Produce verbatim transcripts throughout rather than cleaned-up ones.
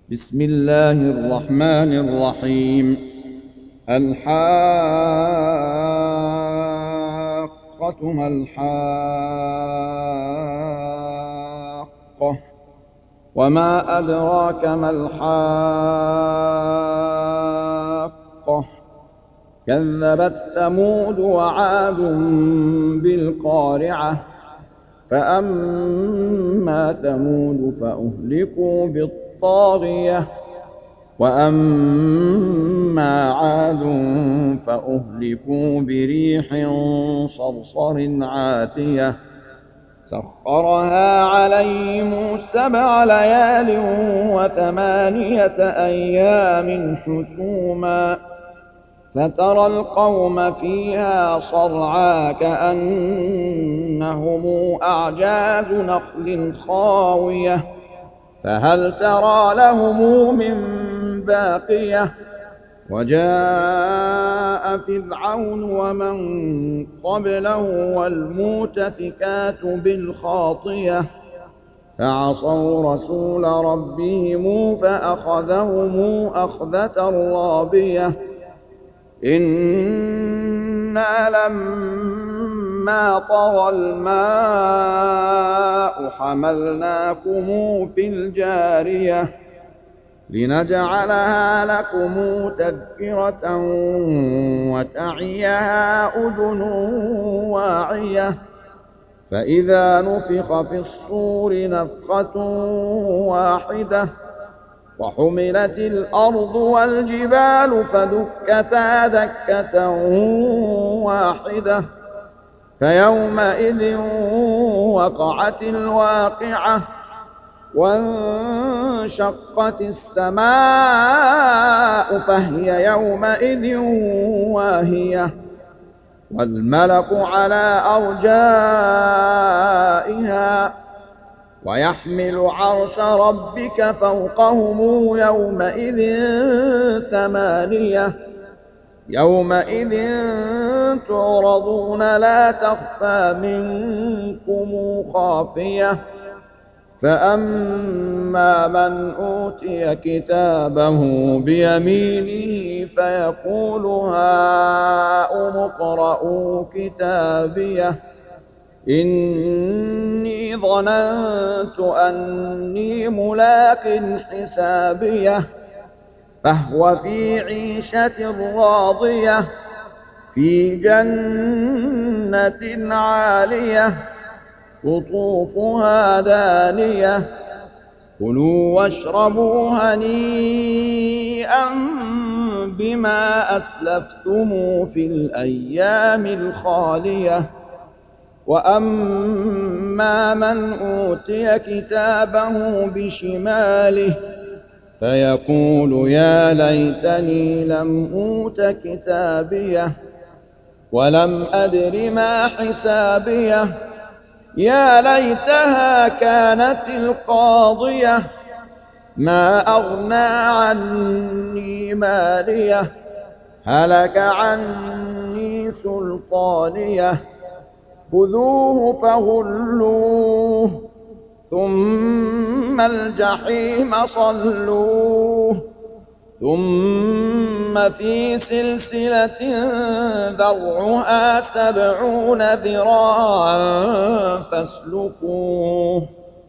بسم الله الرحمن الرحيم الحاقة ما الحاقة وما أدراك ما الحاقة كذبت ثمود وعاد بالقارعة فأما ثمود فأهلكوا بالطاغية وأما عاد فأهلكوا بريح صرصر عاتية سخرها عليهم سبع ليال وثمانية أيام حسوما فترى القوم فيها صرعى كأنهم أعجاز نخل خاوية فهل ترى لهم من باقية وجاء فرعون ومن قبله والمؤتفكات بالخاطية فعصوا رسول ربهم فأخذهم أخذة رابية إنا لما طغى الماء حملناكم في الجارية لنجعلها لكم تذكرة وتعيها أذن واعية فإذا نفخ في الصور نفخة واحدة وحملت الأرض والجبال فدكتا دكة واحدة فيومئذ وقعت الواقعة وانشقت السماء فهي يومئذ واهية والملك على أرجائها ويحمل عرش ربك فوقهم يومئذ ثمانية يومئذ تعرضون لا تخفى منكم خافية فأما من أوتي كتابه بيمينه فيقول هاؤم اقرءوا كتابيه إني ظننت أني ملاق حسابيه فهو في عيشة راضية في جنة عالية قطوفها دانية كلوا واشربوا هنيئا بما أسلفتم في الأيام الخالية وأما من أوتي كتابه بشماله فيقول يا ليتني لم أوت كتابيه ولم أدر ما حسابيه يا ليتها كانت القاضية ما أغنى عني ماليه هلك عني سلطانيه خذوه فغلوه ثم الجحيم صلوه ثم في سلسلة ذرعها سبعون ذراعا فاسلكوه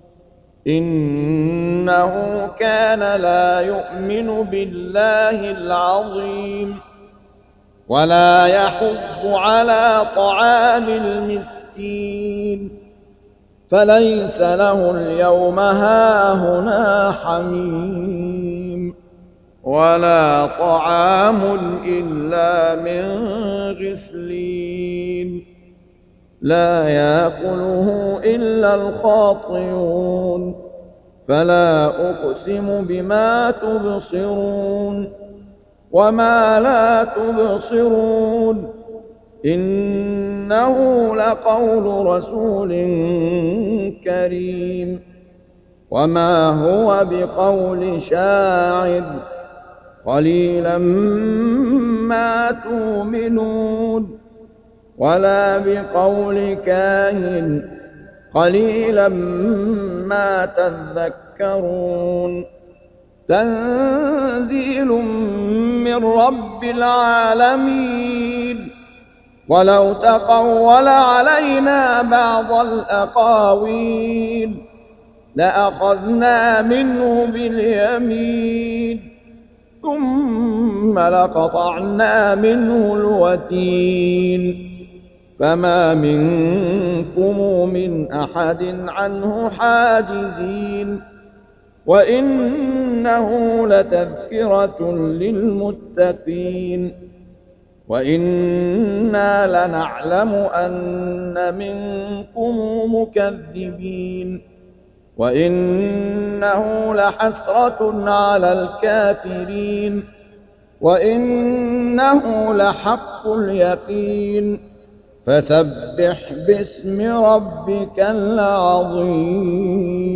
إنه كان لا يؤمن بالله العظيم ولا يحض على طعام المسكين فليس له اليوم هاهنا حميم ولا طعام إلا من غسلين لا يأكله إلا الخاطئون فلا أقسم بما تبصرون وما لا تبصرون إنه لقول رسول كريم وما هو بقول شاعر قليلا ما تؤمنون ولا بقول كاهن قليلا ما تذكرون تنزيل من رب العالمين ولو تقول علينا بعض الأقاويل لأخذنا منه باليمين ثم لقطعنا منه الوتين فما منكم من أحد عنه حاجزين وإنه لتذكرة للمتقين وإنا لنعلم أن منكم مكذبين وإنه لحسرة على الكافرين وإنه لحق اليقين فسبح باسم ربك العظيم.